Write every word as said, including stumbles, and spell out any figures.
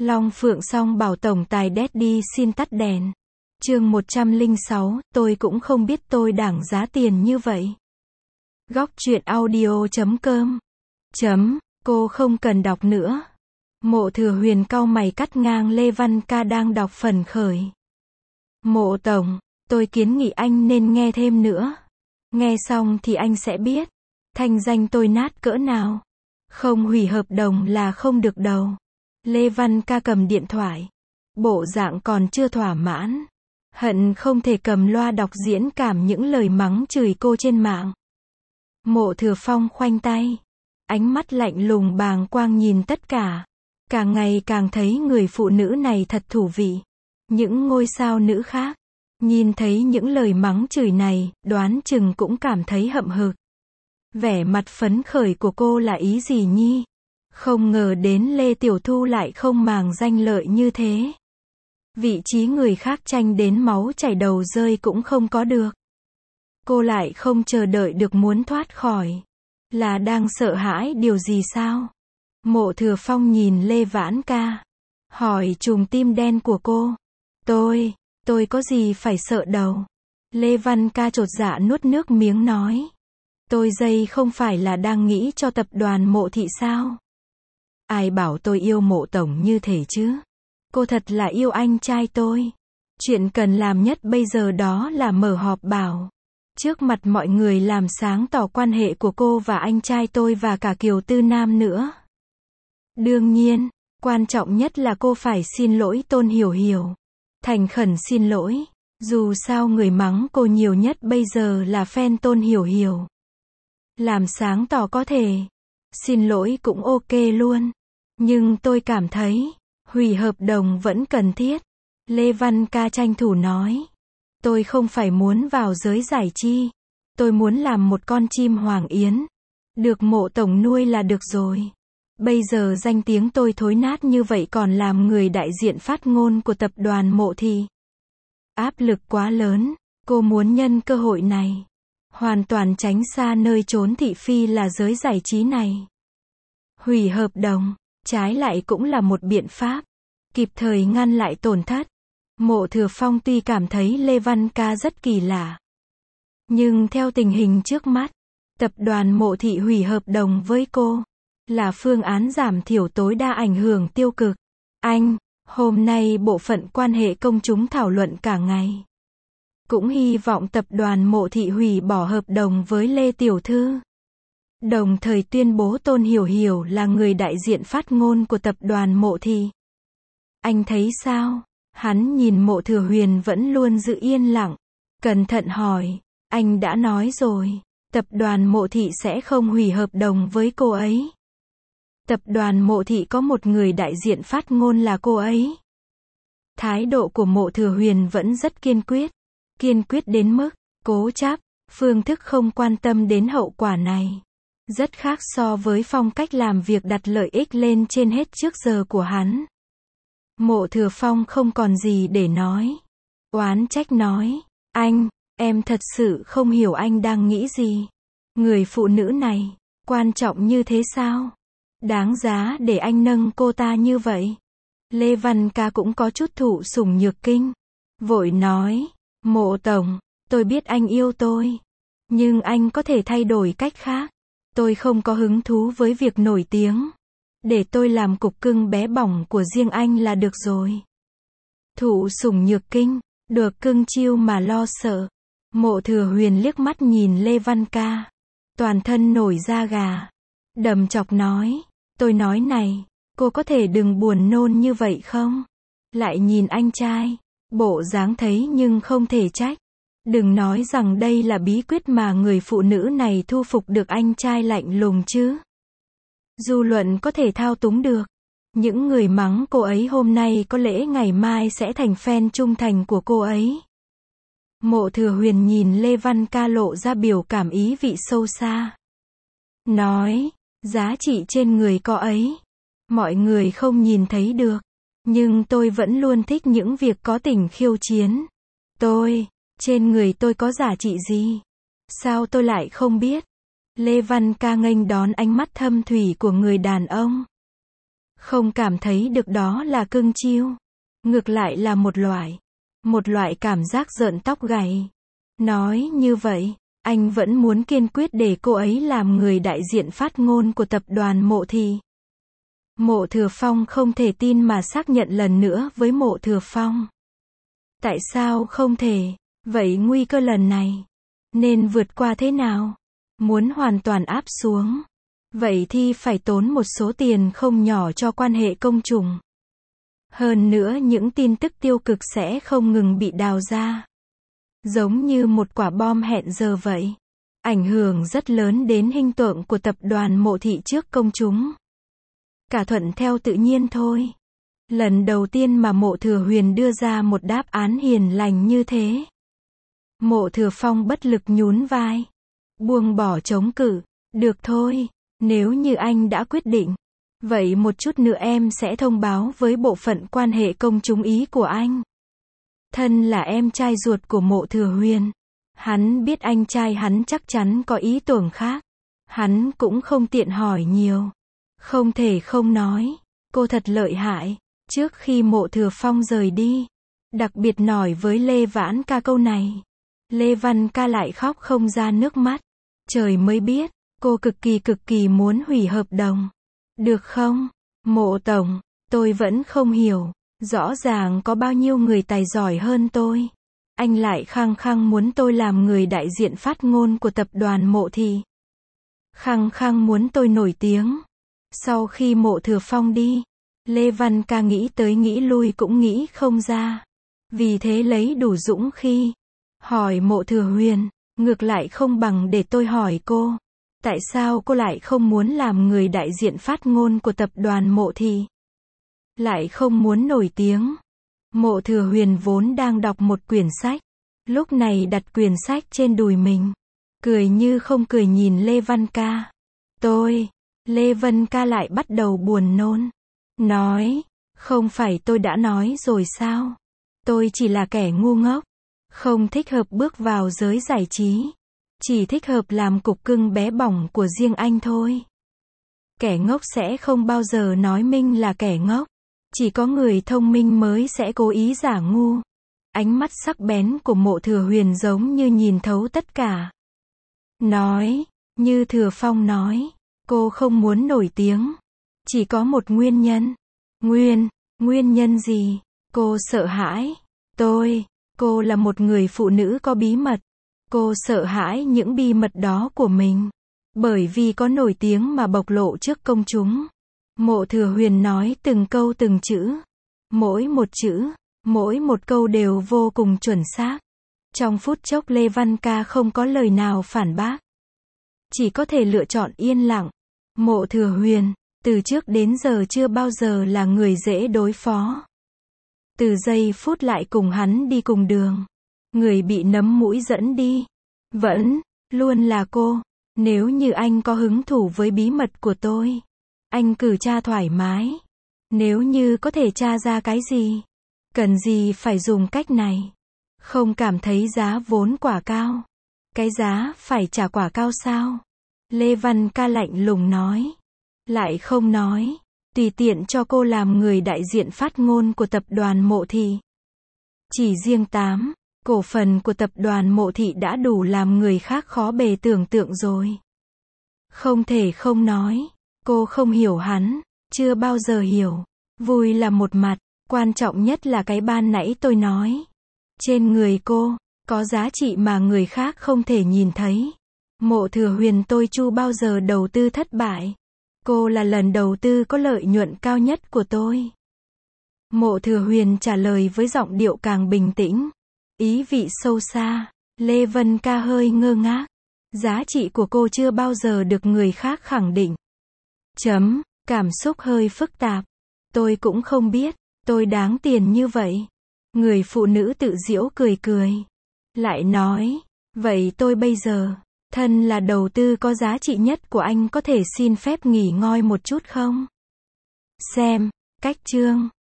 Long Phượng Song bảo tổng tài Daddy xin tắt đèn. Chương một trăm lẻ sáu, tôi cũng không biết tôi đảng giá tiền như vậy. Góc truyện audio chấm com. Chấm, cô không cần đọc nữa. Mộ Thừa Huyền cau mày cắt ngang Lê Văn Ca đang đọc phần khởi. Mộ tổng, tôi kiến nghị anh nên nghe thêm nữa. Nghe xong thì anh sẽ biết. Thanh danh tôi nát cỡ nào. Không hủy hợp đồng là không được đâu. Lê Văn Ca cầm điện thoại. Bộ dạng còn chưa thỏa mãn. Hận không thể cầm loa đọc diễn cảm những lời mắng chửi cô trên mạng. Mộ Thừa Phong khoanh tay. Ánh mắt lạnh lùng bàng quang nhìn tất cả. Càng ngày càng thấy người phụ nữ này thật thú vị. Những ngôi sao nữ khác. Nhìn thấy những lời mắng chửi này, đoán chừng cũng cảm thấy hậm hực. Vẻ mặt phấn khởi của cô là ý gì nhi? Không ngờ đến Lê Tiểu Thu lại không màng danh lợi như thế. Vị trí người khác tranh đến máu chảy đầu rơi cũng không có được. Cô lại không chờ đợi được muốn thoát khỏi. Là đang sợ hãi điều gì sao? Mộ Thừa Phong nhìn Lê Vãn Ca. Hỏi chùm tim đen của cô. Tôi, tôi có gì phải sợ đâu. Lê Văn Ca chột dạ nuốt nước miếng nói. Tôi dây không phải là đang nghĩ cho tập đoàn Mộ Thị sao? Ai bảo tôi yêu Mộ tổng như thế chứ? Cô thật là yêu anh trai tôi. Chuyện cần làm nhất bây giờ đó là mở họp bảo. Trước mặt mọi người làm sáng tỏ quan hệ của cô và anh trai tôi và cả Kiều Tư Nam nữa. Đương nhiên, quan trọng nhất là cô phải xin lỗi Tôn Hiểu Hiểu. Thành khẩn xin lỗi. Dù sao người mắng cô nhiều nhất bây giờ là fan Tôn Hiểu Hiểu. Làm sáng tỏ có thể. Xin lỗi cũng ok luôn. Nhưng tôi cảm thấy, hủy hợp đồng vẫn cần thiết. Lê Văn Ca tranh thủ nói. Tôi không phải muốn vào giới giải trí. Tôi muốn làm một con chim hoàng yến. Được Mộ tổng nuôi là được rồi. Bây giờ danh tiếng tôi thối nát như vậy còn làm người đại diện phát ngôn của tập đoàn Mộ Thị. Áp lực quá lớn. Cô muốn nhân cơ hội này. Hoàn toàn tránh xa nơi trốn thị phi là giới giải trí này. Hủy hợp đồng. Trái lại cũng là một biện pháp. Kịp thời ngăn lại tổn thất. Mộ Thừa Phong tuy cảm thấy Lê Văn Ca rất kỳ lạ. Nhưng theo tình hình trước mắt, tập đoàn Mộ Thị hủy hợp đồng với cô. Là phương án giảm thiểu tối đa ảnh hưởng tiêu cực. Anh, hôm nay bộ phận quan hệ công chúng thảo luận cả ngày. Cũng hy vọng tập đoàn Mộ Thị hủy bỏ hợp đồng với Lê Tiểu Thư. Đồng thời tuyên bố Tôn Hiểu Hiểu là người đại diện phát ngôn của tập đoàn Mộ Thị. Anh thấy sao? Hắn nhìn Mộ Thừa Huyền vẫn luôn giữ yên lặng. Cẩn thận hỏi. Anh đã nói rồi. Tập đoàn Mộ Thị sẽ không hủy hợp đồng với cô ấy. Tập đoàn Mộ Thị có một người đại diện phát ngôn là cô ấy. Thái độ của Mộ Thừa Huyền vẫn rất kiên quyết. Kiên quyết đến mức, cố chấp, phương thức không quan tâm đến hậu quả này. Rất khác so với phong cách làm việc đặt lợi ích lên trên hết trước giờ của hắn. Mộ Thừa Phong không còn gì để nói. Oán trách nói, anh, em thật sự không hiểu anh đang nghĩ gì. Người phụ nữ này, quan trọng như thế sao? Đáng giá để anh nâng cô ta như vậy. Lê Văn Ca cũng có chút thụ sủng nhược kinh. Vội nói, Mộ tổng, tôi biết anh yêu tôi. Nhưng anh có thể thay đổi cách khác. Tôi không có hứng thú với việc nổi tiếng. Để tôi làm cục cưng bé bỏng của riêng anh là được rồi. Thụ sủng nhược kinh, được cưng chiêu mà lo sợ. Mộ Thừa Huyền liếc mắt nhìn Lê Văn Ca. Toàn thân nổi da gà. Đầm chọc nói, tôi nói này, cô có thể đừng buồn nôn như vậy không? Lại nhìn anh trai, bộ dáng thấy nhưng không thể trách. Đừng nói rằng đây là bí quyết mà người phụ nữ này thu phục được anh trai lạnh lùng chứ. Dư luận có thể thao túng được. Những người mắng cô ấy hôm nay có lẽ ngày mai sẽ thành fan trung thành của cô ấy. Mộ Thừa Huyền nhìn Lê Văn Ca lộ ra biểu cảm ý vị sâu xa. Nói, giá trị trên người cô ấy. Mọi người không nhìn thấy được. Nhưng tôi vẫn luôn thích những việc có tình khiêu chiến. Tôi, trên người tôi có giá trị gì? Sao tôi lại không biết? Lê Văn Ca nghênh đón ánh mắt thâm thủy của người đàn ông. Không cảm thấy được đó là cưng chiêu. Ngược lại là một loại, một loại cảm giác rợn tóc gáy. Nói như vậy, anh vẫn muốn kiên quyết để cô ấy làm người đại diện phát ngôn của tập đoàn Mộ Thị. Mộ Thừa Phong không thể tin mà xác nhận lần nữa với Mộ Thừa Phong. Tại sao không thể? Vậy nguy cơ lần này nên vượt qua thế nào? Muốn hoàn toàn áp xuống, vậy thì phải tốn một số tiền không nhỏ cho quan hệ công chúng. Hơn nữa những tin tức tiêu cực sẽ không ngừng bị đào ra. Giống như một quả bom hẹn giờ vậy. Ảnh hưởng rất lớn đến hình tượng của tập đoàn Mộ Thị trước công chúng. Cả thuận theo tự nhiên thôi. Lần đầu tiên mà Mộ Thừa Huyền đưa ra một đáp án hiền lành như thế. Mộ Thừa Phong bất lực nhún vai. Buông bỏ chống cự. Được thôi, nếu như anh đã quyết định. Vậy một chút nữa em sẽ thông báo với bộ phận quan hệ công chúng ý của anh. Thân là em trai ruột của Mộ Thừa Huyền. Hắn biết anh trai hắn chắc chắn có ý tưởng khác. Hắn cũng không tiện hỏi nhiều. Không thể không nói. Cô thật lợi hại. Trước khi Mộ Thừa Phong rời đi. Đặc biệt nói với Lê Vãn Ca câu này. Lê Văn Ca lại khóc không ra nước mắt. Trời mới biết. Cô cực kỳ cực kỳ muốn hủy hợp đồng. Được không? Mộ Tổng. Tôi vẫn không hiểu. Rõ ràng có bao nhiêu người tài giỏi hơn tôi. Anh lại khăng khăng muốn tôi làm người đại diện phát ngôn của tập đoàn Mộ Thị. Khăng khăng muốn tôi nổi tiếng. Sau khi Mộ Thừa Phong đi, Lê Văn Ca nghĩ tới nghĩ lui cũng nghĩ không ra. Vì thế lấy đủ dũng khí. Hỏi Mộ Thừa Huyền, ngược lại không bằng để tôi hỏi cô. Tại sao cô lại không muốn làm người đại diện phát ngôn của tập đoàn Mộ Thị? Lại không muốn nổi tiếng. Mộ Thừa Huyền vốn đang đọc một quyển sách. Lúc này đặt quyển sách trên đùi mình. Cười như không cười nhìn Lê Văn Ca. Tôi, Lê Văn Ca lại bắt đầu buồn nôn. Nói, không phải tôi đã nói rồi sao? Tôi chỉ là kẻ ngu ngốc. Không thích hợp bước vào giới giải trí. Chỉ thích hợp làm cục cưng bé bỏng của riêng anh thôi. Kẻ ngốc sẽ không bao giờ nói mình là kẻ ngốc. Chỉ có người thông minh mới sẽ cố ý giả ngu. Ánh mắt sắc bén của Mộ Thừa Huyền giống như nhìn thấu tất cả. Nói, như Thừa Phong nói, cô không muốn nổi tiếng. Chỉ có một nguyên nhân. Nguyên, nguyên nhân gì? Cô sợ hãi. Tôi, cô là một người phụ nữ có bí mật. Cô sợ hãi những bí mật đó của mình. Bởi vì có nổi tiếng mà bộc lộ trước công chúng. Mộ Thừa Huyền nói từng câu từng chữ. Mỗi một chữ, mỗi một câu đều vô cùng chuẩn xác. Trong phút chốc Lê Văn Ca không có lời nào phản bác. Chỉ có thể lựa chọn yên lặng. Mộ Thừa Huyền, từ trước đến giờ chưa bao giờ là người dễ đối phó. Từ giây phút lại cùng hắn đi cùng đường. Người bị nấm mũi dẫn đi. Vẫn, luôn là cô. Nếu như anh có hứng thú với bí mật của tôi. Anh cứ tra thoải mái. Nếu như có thể tra ra cái gì. Cần gì phải dùng cách này. Không cảm thấy giá vốn quả cao. Cái giá phải trả quả cao sao? Lê Văn Ca lạnh lùng nói. Lại không nói. Tùy tiện cho cô làm người đại diện phát ngôn của tập đoàn Mộ Thị. Chỉ riêng tám cổ phần của tập đoàn Mộ Thị đã đủ làm người khác khó bề tưởng tượng rồi. Không thể không nói. Cô không hiểu hắn. Chưa bao giờ hiểu. Vui là một mặt. Quan trọng nhất là cái ban nãy tôi nói. Trên người cô, có giá trị mà người khác không thể nhìn thấy. Mộ Thừa Huyền tôi chưa bao giờ đầu tư thất bại. Cô là lần đầu tư có lợi nhuận cao nhất của tôi. Mộ Thừa Huyền trả lời với giọng điệu càng bình tĩnh. Ý vị sâu xa. Lê Vân Ca hơi ngơ ngác. Giá trị của cô chưa bao giờ được người khác khẳng định. Chấm, cảm xúc hơi phức tạp. Tôi cũng không biết, tôi đáng tiền như vậy. Người phụ nữ tự giễu cười cười. Lại nói, vậy tôi bây giờ, thân là đầu tư có giá trị nhất của anh có thể xin phép nghỉ ngơi một chút không? Xem, cách chương.